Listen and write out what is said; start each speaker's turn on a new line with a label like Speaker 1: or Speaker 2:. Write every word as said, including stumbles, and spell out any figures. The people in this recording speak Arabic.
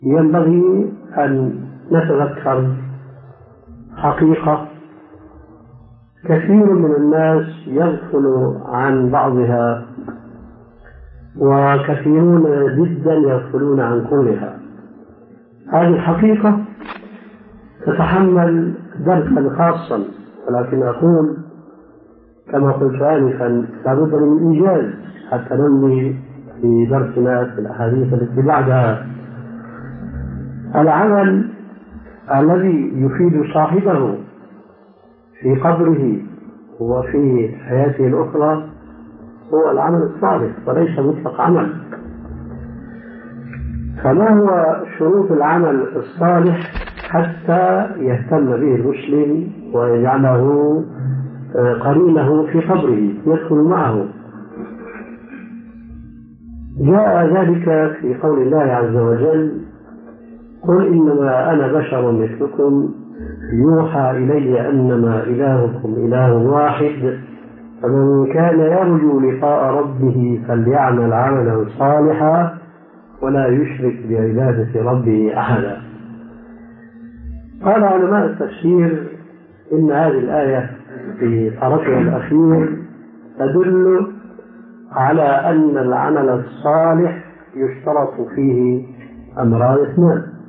Speaker 1: ينبغي أن نتذكر حقيقة كثير من الناس يغفل عن بعضها، وكثيرون جدا يغفلون عن كلها. هذه الحقيقة تتحمل درسا خاصا، ولكن أقول كما قلت آنفا لابد من إيجاز حتى نمضي في درسنا في الأحاديث التي بعدها. العمل الذي يفيد صاحبه في قبره وفي حياته الأخرى هو العمل الصالح وليس مطلق عمل. فما هو شروط العمل الصالح حتى يهتم به المسلم ويجعله قرينه في قبره يدخل معه؟ جاء ذلك في قول الله عز وجل: قل إنما أنا بشر مثلكم يوحى إلي أنما إلهكم إله واحد فمن كان يرجو لقاء ربه فليعمل عملا صالحا ولا يشرك بعبادة ربه أحدا. قال علماء التفسير إن هذه الآية في طرفها الأخير تدل على أن العمل الصالح يشترط فيه أمران اثنان: